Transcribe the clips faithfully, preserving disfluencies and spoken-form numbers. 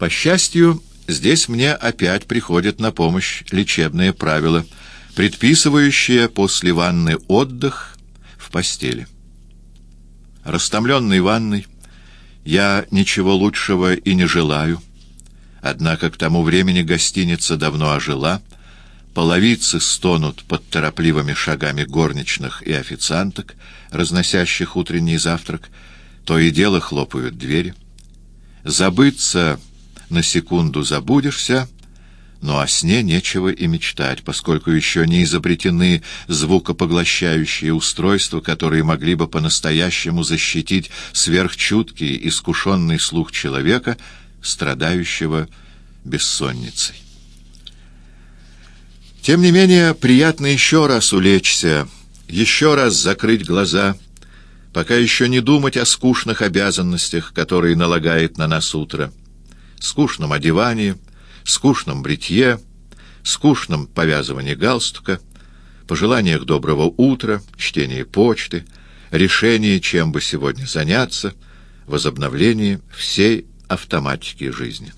По счастью, здесь мне опять приходит на помощь лечебное правило, предписывающее после ванны отдых в постели. Растомленный ванной, я ничего лучшего и не желаю, однако к тому времени гостиница давно ожила, половицы стонут под торопливыми шагами горничных и официанток, разносящих утренний завтрак, то и дело хлопают двери. Забыться на секунду забудешься, но о сне нечего и мечтать, поскольку еще не изобретены звукопоглощающие устройства, которые могли бы по-настоящему защитить сверхчуткий, искушенный слух человека, страдающего бессонницей. Тем не менее, приятно еще раз улечься, еще раз закрыть глаза, пока еще не думать о скучных обязанностях, которые налагает на нас утро, скучном одевании, скучном бритье, скучном повязывании галстука, пожеланиях доброго утра, чтении почты, решении, чем бы сегодня заняться, возобновлении всей автоматики жизни.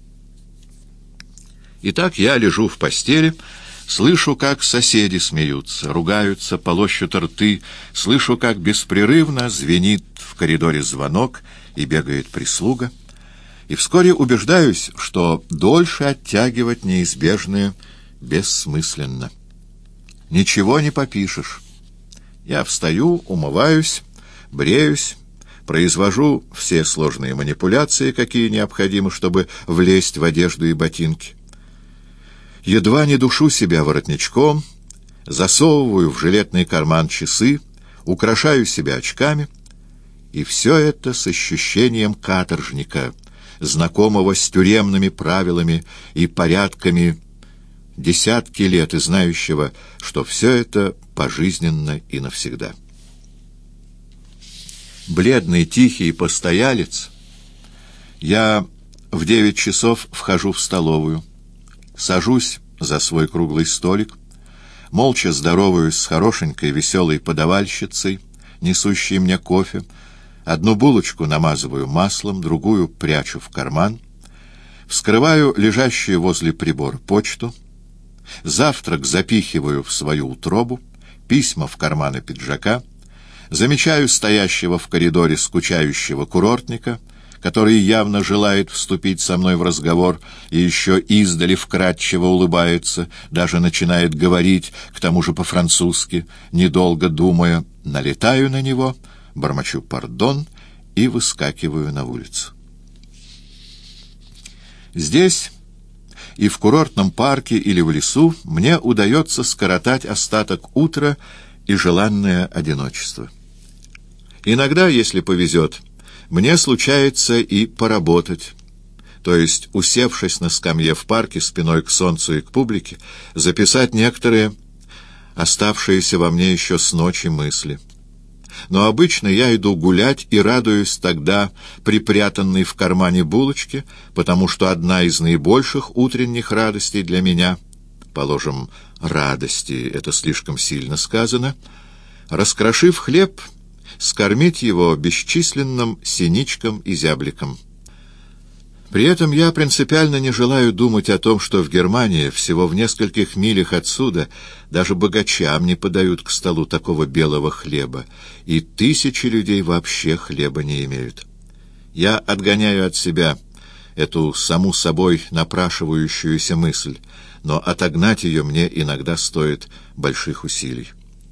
Итак, я лежу в постели, слышу, как соседи смеются, ругаются, полощут рты, слышу, как беспрерывно звенит в коридоре звонок и бегает прислуга, и вскоре убеждаюсь, что дольше оттягивать неизбежное бессмысленно. Ничего не попишешь. Я встаю, умываюсь, бреюсь, произвожу все сложные манипуляции, какие необходимы, чтобы влезть в одежду и ботинки. Едва не душу себя воротничком, засовываю в жилетный карман часы, украшаю себя очками, и все это с ощущением каторжника, знакомого с тюремными правилами и порядками десятки лет и знающего, что все это пожизненно и навсегда. Бледный, тихий постоялец, я в девять часов вхожу в столовую, сажусь за свой круглый столик, молча здороваюсь с хорошенькой веселой подавальщицей, несущей мне кофе, одну булочку намазываю маслом, другую прячу в карман, вскрываю лежащую возле прибора почту, завтрак запихиваю в свою утробу, письма в карманы пиджака, замечаю стоящего в коридоре скучающего курортника, который явно желает вступить со мной в разговор и еще издали вкратчиво улыбается, даже начинает говорить, к тому же по-французски, недолго думая, налетаю на него, бормочу «пардон» и выскакиваю на улицу. Здесь и в курортном парке или в лесу мне удается скоротать остаток утра и желанное одиночество. Иногда, если повезет, мне случается и поработать, то есть, усевшись на скамье в парке спиной к солнцу и к публике, записать некоторые оставшиеся во мне еще с ночи мысли. Но обычно я иду гулять и радуюсь тогда припрятанной в кармане булочке, потому что одна из наибольших утренних радостей для меня, положим, радости, это слишком сильно сказано, раскрошив хлеб, скормить его бесчисленным синичкам и зябликам. При этом я принципиально не желаю думать о том, что в Германии, всего в нескольких милях отсюда, даже богачам не подают к столу такого белого хлеба, и тысячи людей вообще хлеба не имеют. Я отгоняю от себя эту саму собой напрашивающуюся мысль, но отогнать ее мне иногда стоит больших усилий.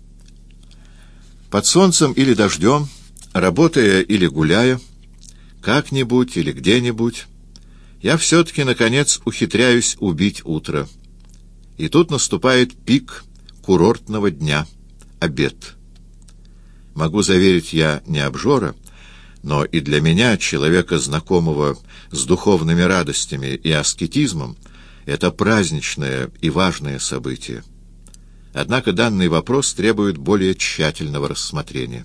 Под солнцем или дождем, работая или гуляя, как-нибудь или где-нибудь, я все-таки, наконец, ухитряюсь убить утро. И тут наступает пик курортного дня — обед. Могу заверить, я не обжора, но и для меня, человека, знакомого с духовными радостями и аскетизмом, это праздничное и важное событие. Однако данный вопрос требует более тщательного рассмотрения.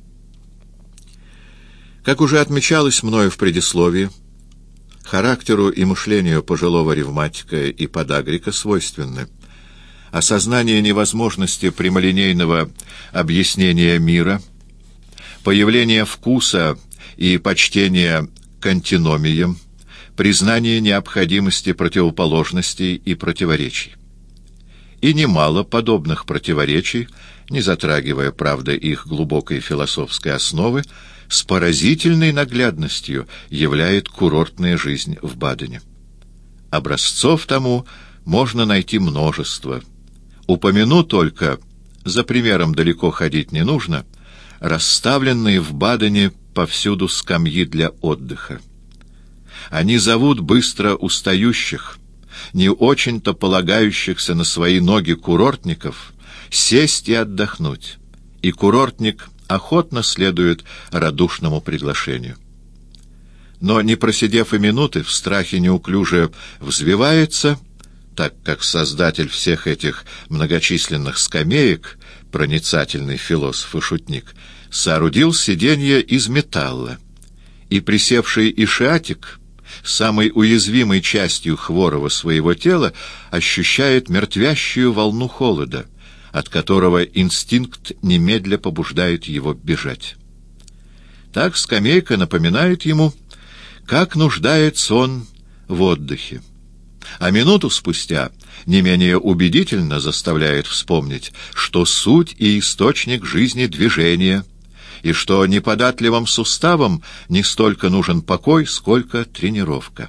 Как уже отмечалось мною в предисловии, характеру и мышлению пожилого ревматика и подагрика свойственны осознание невозможности прямолинейного объяснения мира, появление вкуса и почтение к антиномиям, признание необходимости противоположностей и противоречий. И немало подобных противоречий, не затрагивая, правда, их глубокой философской основы, с поразительной наглядностью являет курортная жизнь в Бадене. Образцов тому можно найти множество. Упомяну только, за примером далеко ходить не нужно, расставленные в Бадене повсюду скамьи для отдыха. Они зовут быстро устающих, не очень-то полагающихся на свои ноги курортников, сесть и отдохнуть, и курортник охотно следует радушному приглашению. Но, не просидев и минуты, в страхе неуклюже взвивается, так как создатель всех этих многочисленных скамеек, проницательный философ и шутник, соорудил сиденье из металла, и присевший ишиатик, самой уязвимой частью хворого своего тела, ощущает мертвящую волну холода, от которого инстинкт немедля побуждает его бежать. Так скамейка напоминает ему, как нуждается он в отдыхе, а минуту спустя не менее убедительно заставляет вспомнить, что суть и источник жизни движения, и что неподатливым суставам не столько нужен покой, сколько тренировка.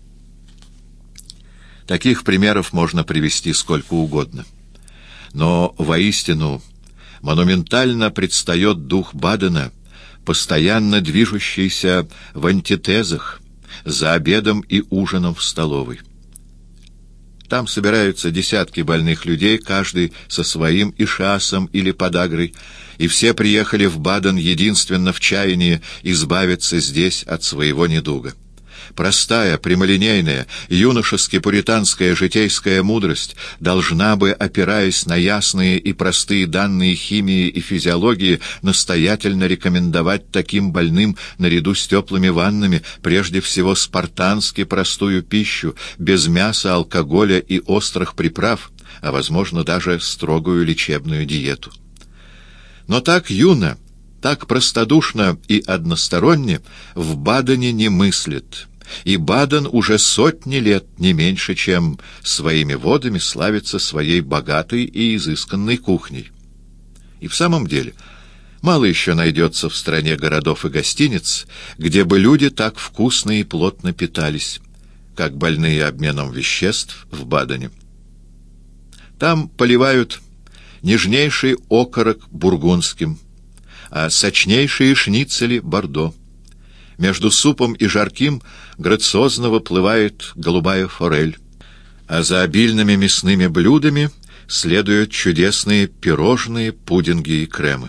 Таких примеров можно привести сколько угодно. Но воистину монументально предстает дух Бадена, постоянно движущийся в антитезах, за обедом и ужином в столовой. Там собираются десятки больных людей, каждый со своим ишиасом или подагрой, и все приехали в Баден единственно в чаянии избавиться здесь от своего недуга. Простая, прямолинейная, юношески-пуританская житейская мудрость должна бы, опираясь на ясные и простые данные химии и физиологии, настоятельно рекомендовать таким больным, наряду с теплыми ваннами, прежде всего спартански простую пищу, без мяса, алкоголя и острых приправ, а, возможно, даже строгую лечебную диету. Но так юно, так простодушно и односторонне в Бадене не мыслит, и Баден уже сотни лет, не меньше, чем своими водами славится своей богатой и изысканной кухней. И в самом деле, мало еще найдется в стране городов и гостиниц, где бы люди так вкусно и плотно питались, как больные обменом веществ в Бадене. Там поливают нежнейший окорок бургундским, а сочнейшие шницели бордо. Между супом и жарким грациозно выплывает голубая форель, а за обильными мясными блюдами следуют чудесные пирожные, пудинги и кремы.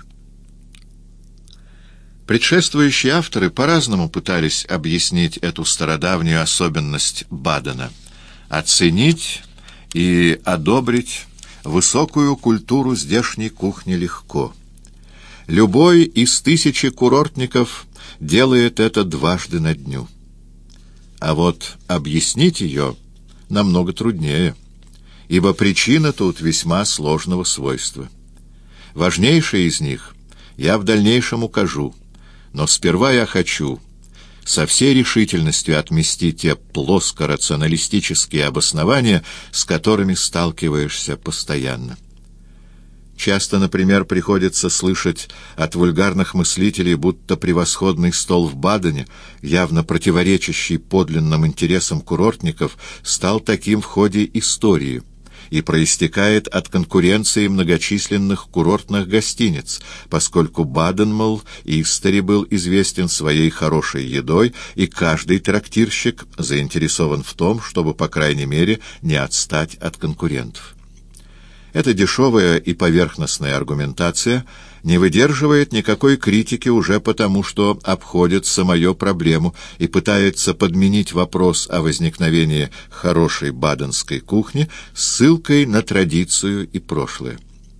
Предшествующие авторы по-разному пытались объяснить эту стародавнюю особенность Бадена, оценить и одобрить высокую культуру здешней кухни легко. Любой из тысячи курортников делает это дважды на дню. А вот объяснить ее намного труднее, ибо причина тут весьма сложного свойства. Важнейшие из них я в дальнейшем укажу, но сперва я хочу со всей решительностью отмести те плоско-рационалистические обоснования, с которыми сталкиваешься постоянно. Часто, например, приходится слышать от вульгарных мыслителей, будто превосходный стол в Бадене, явно противоречащий подлинным интересам курортников, стал таким в ходе истории и проистекает от конкуренции многочисленных курортных гостиниц, поскольку Баден, мол, истори был известен своей хорошей едой, и каждый трактирщик заинтересован в том, чтобы, по крайней мере, не отстать от конкурентов. Эта дешевая и поверхностная аргументация не выдерживает никакой критики уже потому, что обходит самую проблему и пытается подменить вопрос о возникновении хорошей баденской кухни ссылкой на традицию и прошлое.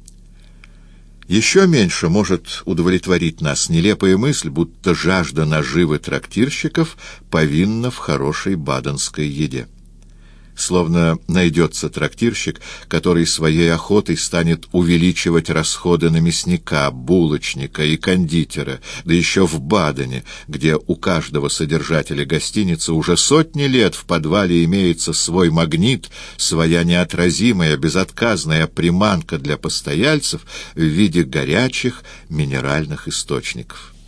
Еще меньше может удовлетворить нас нелепая мысль, будто жажда наживы трактирщиков повинна в хорошей баденской еде. Словно найдется трактирщик, который своей охотой станет увеличивать расходы на мясника, булочника и кондитера, да еще в Бадене, где у каждого содержателя гостиницы уже сотни лет в подвале имеется свой магнит, своя неотразимая, безотказная приманка для постояльцев в виде горячих минеральных источников.